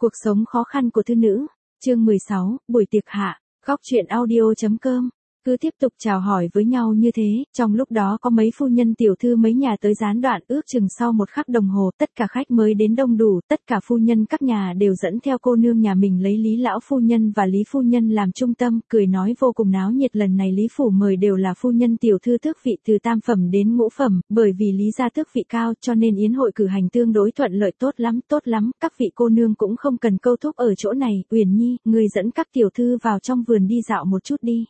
Cuộc sống khó khăn của thư nữ, chương 16, buổi tiệc hạ, góc truyện audio.com. Cứ tiếp tục chào hỏi với nhau như thế, trong lúc đó có mấy phu nhân tiểu thư mấy nhà tới gián đoạn, ước chừng sau một khắc đồng hồ, tất cả khách mới đến đông đủ, tất cả phu nhân các nhà đều dẫn theo cô nương nhà mình lấy Lý lão phu nhân và Lý phu nhân làm trung tâm, cười nói vô cùng náo nhiệt. Lần này Lý phủ mời đều là phu nhân tiểu thư tước vị từ tam phẩm đến ngũ phẩm, bởi vì Lý gia tước vị cao cho nên yến hội cử hành tương đối thuận lợi. Tốt lắm, các vị cô nương cũng không cần câu thúc ở chỗ này. Uyển Nhi, người dẫn các tiểu thư vào trong vườn đi dạo một chút đi.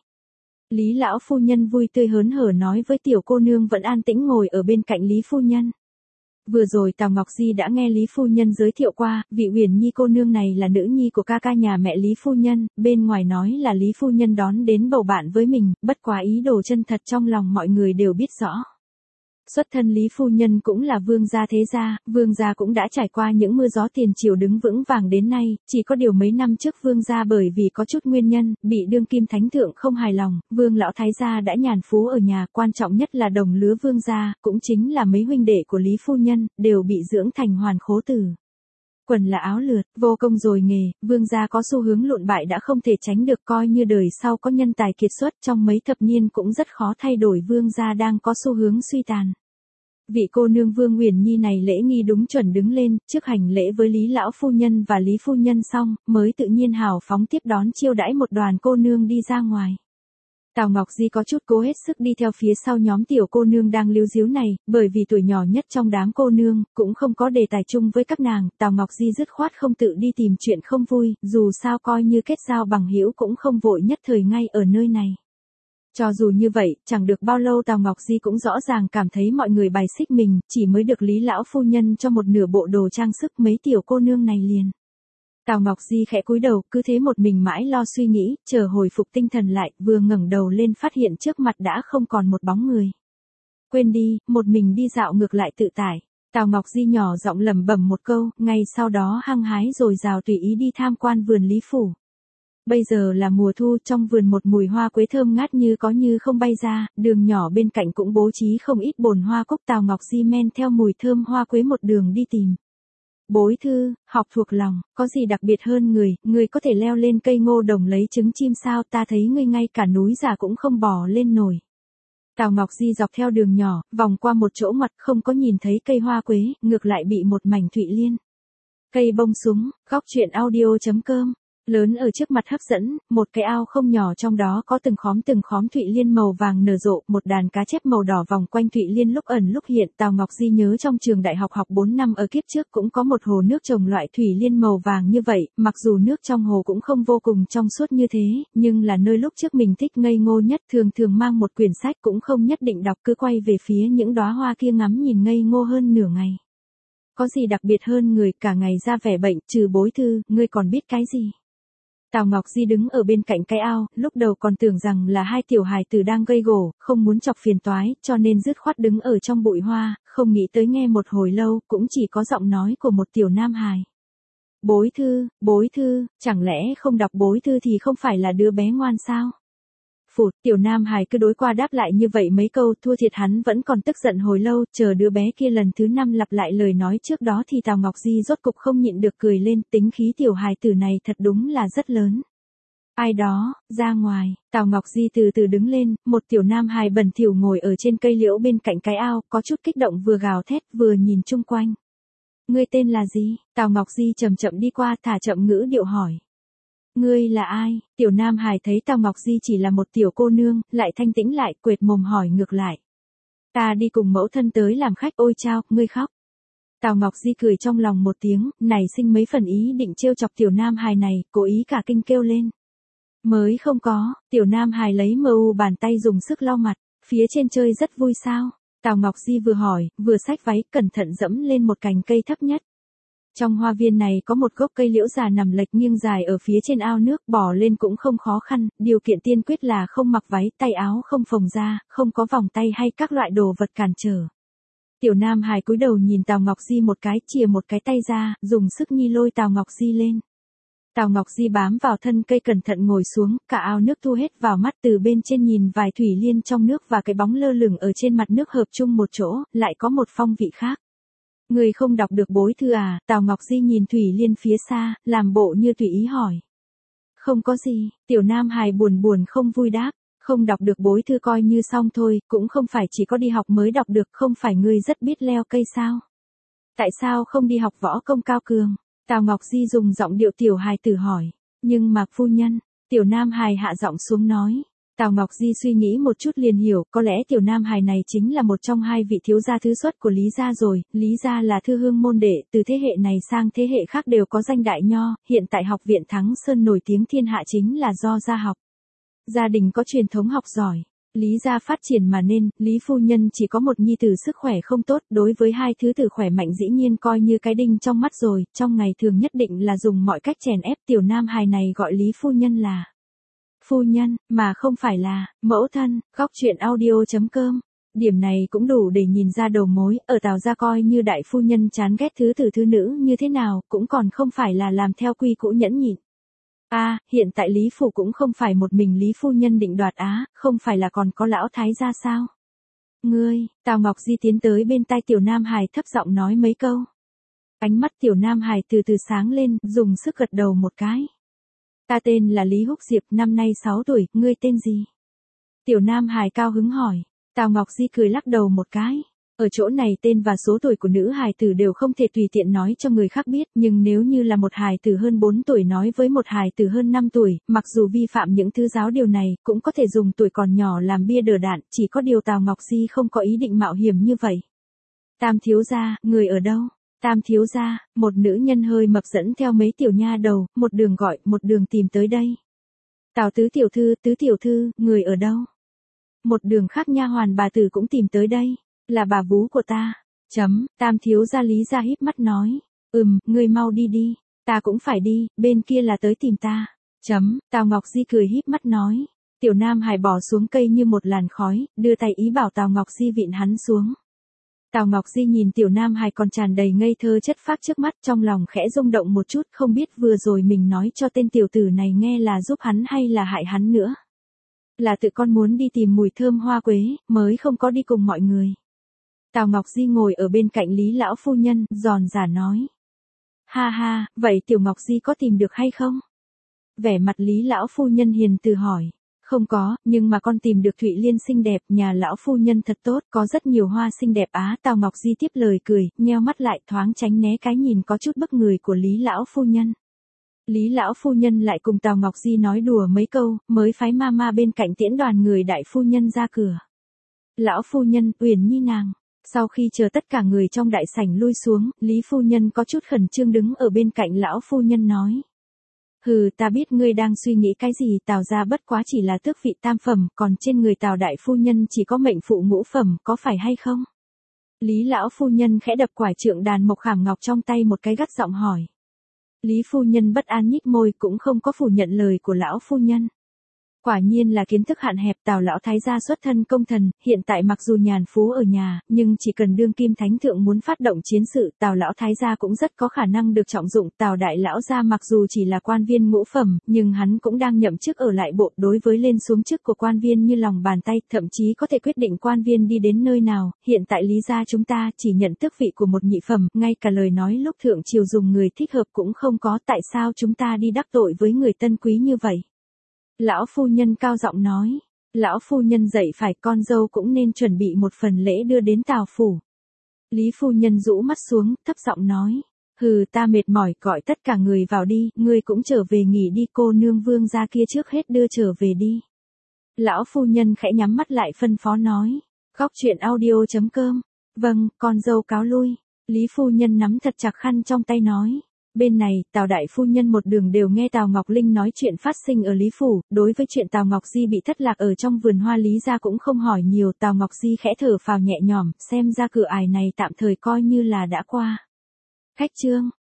Lý lão phu nhân vui tươi hớn hở nói với tiểu cô nương vẫn an tĩnh ngồi ở bên cạnh Lý phu nhân. Vừa rồi Tào Ngọc Di đã nghe Lý phu nhân giới thiệu qua, vị Uyển Nhi cô nương này là nữ nhi của ca ca nhà mẹ Lý phu nhân, bên ngoài nói là Lý phu nhân đón đến bầu bạn với mình, bất quá ý đồ chân thật trong lòng mọi người đều biết rõ. Xuất thân Lý phu nhân cũng là vương gia thế gia, vương gia cũng đã trải qua những mưa gió tiền triều đứng vững vàng đến nay, chỉ có điều mấy năm trước vương gia bởi vì có chút nguyên nhân, bị đương kim thánh thượng không hài lòng, vương lão thái gia đã nhàn phú ở nhà, quan trọng nhất là đồng lứa vương gia, cũng chính là mấy huynh đệ của Lý phu nhân, đều bị dưỡng thành hoàn khố tử. Quần là áo lượt, vô công rồi nghề, vương gia có xu hướng lụn bại đã không thể tránh được, coi như đời sau có nhân tài kiệt xuất trong mấy thập niên cũng rất khó thay đổi, vương gia đang có xu hướng suy tàn. Vị cô nương Vương Uyển Nhi này lễ nghi đúng chuẩn đứng lên, trước hành lễ với Lý lão phu nhân và Lý phu nhân xong, mới tự nhiên hào phóng tiếp đón chiêu đãi một đoàn cô nương đi ra ngoài. Tào Ngọc Di có chút cố hết sức đi theo phía sau nhóm tiểu cô nương đang líu díu này, bởi vì tuổi nhỏ nhất trong đám cô nương, cũng không có đề tài chung với các nàng, Tào Ngọc Di dứt khoát không tự đi tìm chuyện không vui, dù sao coi như kết giao bằng hữu cũng không vội nhất thời ngay ở nơi này. Cho dù như vậy, chẳng được bao lâu Tào Ngọc Di cũng rõ ràng cảm thấy mọi người bài xích mình, chỉ mới được Lý lão phu nhân cho một nửa bộ đồ trang sức, mấy tiểu cô nương này liền. Tào Ngọc Di khẽ cúi đầu, cứ thế một mình mãi lo suy nghĩ, chờ hồi phục tinh thần lại, vừa ngẩng đầu lên phát hiện trước mặt đã không còn một bóng người. Quên đi, một mình đi dạo ngược lại tự tại. Tào Ngọc Di nhỏ giọng lẩm bẩm một câu, ngay sau đó hăng hái rồi rào tùy ý đi tham quan vườn Lý phủ. Bây giờ là mùa thu, trong vườn một mùi hoa quế thơm ngát như có như không bay ra, đường nhỏ bên cạnh cũng bố trí không ít bồn hoa cúc. Tào Ngọc Di men theo mùi thơm hoa quế một đường đi tìm. Bối thư, học thuộc lòng, có gì đặc biệt hơn người có thể leo lên cây ngô đồng lấy trứng chim sao, ta thấy ngươi ngay cả núi giả cũng không bò lên nổi. Tào Ngọc Di dọc theo đường nhỏ, vòng qua một chỗ ngoặt không có nhìn thấy cây hoa quế, ngược lại bị một mảnh thụy liên. Cây bông súng, góc truyện audio.com. Lớn ở trước mặt hấp dẫn, một cái ao không nhỏ trong đó có từng khóm thụy liên màu vàng nở rộ, một đàn cá chép màu đỏ vòng quanh thụy liên lúc ẩn lúc hiện. Tào Ngọc Di nhớ trong trường đại học học 4 năm ở kiếp trước cũng có một hồ nước trồng loại thủy liên màu vàng như vậy, mặc dù nước trong hồ cũng không vô cùng trong suốt như thế, nhưng là nơi lúc trước mình thích ngây ngô nhất, thường mang một quyển sách cũng không nhất định đọc, cứ quay về phía những đóa hoa kia ngắm nhìn ngây ngô hơn nửa ngày. Có gì đặc biệt hơn người, cả ngày ra vẻ bệnh, trừ Bối thư, ngươi còn biết cái gì? Tào Ngọc Di đứng ở bên cạnh cái ao, lúc đầu còn tưởng rằng là hai tiểu hài tử đang gây gổ, không muốn chọc phiền toái, cho nên dứt khoát đứng ở trong bụi hoa, không nghĩ tới nghe một hồi lâu, cũng chỉ có giọng nói của một tiểu nam hài. Bối thư, chẳng lẽ không đọc Bối thư thì không phải là đứa bé ngoan sao? Phụt, tiểu nam hài cứ đối qua đáp lại như vậy mấy câu, thua thiệt hắn vẫn còn tức giận hồi lâu, chờ đứa bé kia lần thứ 5 lặp lại lời nói trước đó thì Tào Ngọc Di rốt cục không nhịn được cười lên, tính khí tiểu hài tử này thật đúng là rất lớn. Ai đó, ra ngoài, Tào Ngọc Di từ từ đứng lên, một tiểu nam hài bẩn thỉu ngồi ở trên cây liễu bên cạnh cái ao, có chút kích động vừa gào thét vừa nhìn chung quanh. Ngươi tên là gì? Tào Ngọc Di chậm chậm đi qua, thả chậm ngữ điệu hỏi. Ngươi là ai? Tiểu nam hài thấy Tào Ngọc Di chỉ là một tiểu cô nương, lại thanh tĩnh lại, quệt mồm hỏi ngược lại. Ta đi cùng mẫu thân tới làm khách. Ôi chao, ngươi khóc. Tào Ngọc Di cười trong lòng một tiếng, nảy sinh mấy phần ý định trêu chọc tiểu nam hài này, cố ý cả kinh kêu lên. Mới không có, tiểu nam hài lấy bàn tay dùng sức lau mặt, phía trên chơi rất vui sao? Tào Ngọc Di vừa hỏi, vừa xách váy, cẩn thận dẫm lên một cành cây thấp nhất. Trong hoa viên này có một gốc cây liễu già nằm lệch nghiêng dài ở phía trên ao nước, bò lên cũng không khó khăn, điều kiện tiên quyết là không mặc váy, tay áo không phồng ra, không có vòng tay hay các loại đồ vật cản trở. Tiểu nam hài cúi đầu nhìn Tào Ngọc Di một cái, chìa một cái tay ra, dùng sức nhi lôi Tào Ngọc Di lên. Tào Ngọc Di bám vào thân cây cẩn thận ngồi xuống, cả ao nước thu hết vào mắt, từ bên trên nhìn vài thủy liên trong nước và cái bóng lơ lửng ở trên mặt nước hợp chung một chỗ, lại có một phong vị khác. Người không đọc được bối thư à? Tào Ngọc Di nhìn Thủy Liên phía xa, làm bộ như tùy ý hỏi. Không có gì, Tiểu Nam Hải buồn buồn không vui đáp. Không đọc được bối thư coi như xong thôi, cũng không phải chỉ có đi học mới đọc được, không phải ngươi rất biết leo cây sao? Tại sao không đi học võ công cao cường? Tào Ngọc Di dùng giọng điệu tiểu hài tử hỏi. Nhưng mà phu nhân, Tiểu Nam Hải hạ giọng xuống nói. Tào Ngọc Di suy nghĩ một chút liền hiểu, có lẽ Tiểu Nam Hải này chính là một trong hai vị thiếu gia thứ xuất của Lý gia rồi. Lý gia là thư hương môn đệ, từ thế hệ này sang thế hệ khác đều có danh đại nho, hiện tại học viện Thắng Sơn nổi tiếng thiên hạ chính là do gia học. Gia đình có truyền thống học giỏi, Lý gia phát triển mà nên, Lý phu nhân chỉ có một nhi tử sức khỏe không tốt, đối với hai thứ tử khỏe mạnh dĩ nhiên coi như cái đinh trong mắt rồi, trong ngày thường nhất định là dùng mọi cách chèn ép. Tiểu Nam Hải này gọi Lý phu nhân là phu nhân, mà không phải là mẫu thân. Góc truyện audio.com. Điểm này cũng đủ để nhìn ra đầu mối, ở Tào gia coi như đại phu nhân chán ghét thứ tử thứ nữ như thế nào, cũng còn không phải là làm theo quy cũ nhẫn nhịn. Hiện tại Lý phủ cũng không phải một mình Lý phu nhân định đoạt không phải là còn có lão thái gia sao? Ngươi, Tào Ngọc Di tiến tới bên tai Tiểu Nam Hải thấp giọng nói mấy câu. Ánh mắt Tiểu Nam Hải từ từ sáng lên, dùng sức gật đầu một cái. Ta tên là Lý Húc Diệp, năm nay 6 tuổi, ngươi tên gì? Tiểu Nam Hải cao hứng hỏi. Tào Ngọc Di cười lắc đầu một cái. Ở chỗ này tên và số tuổi của nữ hài tử đều không thể tùy tiện nói cho người khác biết, nhưng nếu như là một hài tử hơn 4 tuổi nói với một hài tử hơn 5 tuổi, mặc dù vi phạm những thứ giáo điều này, cũng có thể dùng tuổi còn nhỏ làm bia đỡ đạn, chỉ có điều Tào Ngọc Di không có ý định mạo hiểm như vậy. Tam thiếu gia, người ở đâu? Tam thiếu gia, một nữ nhân hơi mập dẫn theo mấy tiểu nha đầu, một đường gọi, một đường tìm tới đây. Tào tứ tiểu thư, người ở đâu? Một đường khác nha hoàn bà tử cũng tìm tới đây. Là bà vú của ta. Tam thiếu gia Lý gia híp mắt nói. Ngươi mau đi đi. Ta cũng phải đi, bên kia là tới tìm ta. Tào Ngọc Di cười híp mắt nói. Tiểu Nam Hải bỏ xuống cây như một làn khói, đưa tay ý bảo Tào Ngọc Di vịn hắn xuống. Tào Ngọc Di nhìn Tiểu Nam Hải còn tràn đầy ngây thơ chất phác trước mắt, trong lòng khẽ rung động một chút, không biết vừa rồi mình nói cho tên tiểu tử này nghe là giúp hắn hay là hại hắn nữa. Là tự con muốn đi tìm mùi thơm hoa quế, mới không có đi cùng mọi người. Tào Ngọc Di ngồi ở bên cạnh Lý lão phu nhân, giòn giả nói. Ha, vậy Tiểu Ngọc Di có tìm được hay không? Vẻ mặt Lý lão phu nhân hiền từ hỏi. Không có, nhưng mà con tìm được Thụy Liên xinh đẹp, nhà lão phu nhân thật tốt, có rất nhiều hoa xinh đẹp Tào Ngọc Di tiếp lời cười, nheo mắt lại thoáng tránh né cái nhìn có chút bức người của Lý lão phu nhân. Lý lão phu nhân lại cùng Tào Ngọc Di nói đùa mấy câu, mới phái mama bên cạnh tiễn đoàn người đại phu nhân ra cửa. Lão phu nhân, Uyển Nhi nàng. Sau khi chờ tất cả người trong đại sảnh lui xuống, Lý phu nhân có chút khẩn trương đứng ở bên cạnh lão phu nhân nói. Ta biết ngươi đang suy nghĩ cái gì, Tào gia bất quá chỉ là tước vị tam phẩm, còn trên người Tào đại phu nhân chỉ có mệnh phụ ngũ phẩm, có phải hay không? Lý lão phu nhân khẽ đập quải trượng đàn mộc khảm ngọc trong tay một cái gắt giọng hỏi. Lý phu nhân bất an nhích môi cũng không có phủ nhận lời của lão phu nhân. Quả nhiên là kiến thức hạn hẹp. Tào lão thái gia xuất thân công thần, hiện tại mặc dù nhàn phú ở nhà, nhưng chỉ cần đương kim thánh thượng muốn phát động chiến sự, Tào lão thái gia cũng rất có khả năng được trọng dụng. Tào đại lão gia mặc dù chỉ là quan viên ngũ phẩm, nhưng hắn cũng đang nhậm chức ở lại bộ, đối với lên xuống chức của quan viên như lòng bàn tay, thậm chí có thể quyết định quan viên đi đến nơi nào. Hiện tại Lý gia chúng ta chỉ nhận tước vị của một nhị phẩm, ngay cả lời nói lúc thượng triều dùng người thích hợp cũng không có, tại sao chúng ta đi đắc tội với người tân quý như vậy? Lão phu nhân cao giọng nói. Lão phu nhân dạy phải, con dâu cũng nên chuẩn bị một phần lễ đưa đến Tào phủ. Lý phu nhân rũ mắt xuống, thấp giọng nói. Ta mệt mỏi, gọi tất cả người vào đi, ngươi cũng trở về nghỉ đi, cô nương Vương gia kia trước hết đưa trở về đi. Lão phu nhân khẽ nhắm mắt lại phân phó nói. Góc truyện audio.com. Vâng, con dâu cáo lui. Lý phu nhân nắm thật chặt khăn trong tay nói. Bên này, Tào đại phu nhân một đường đều nghe Tào Ngọc Linh nói chuyện phát sinh ở Lý phủ, đối với chuyện Tào Ngọc Di bị thất lạc ở trong vườn hoa Lý gia cũng không hỏi nhiều. Tào Ngọc Di khẽ thở phào nhẹ nhõm, xem ra cửa ải này tạm thời coi như là đã qua. Khách trương,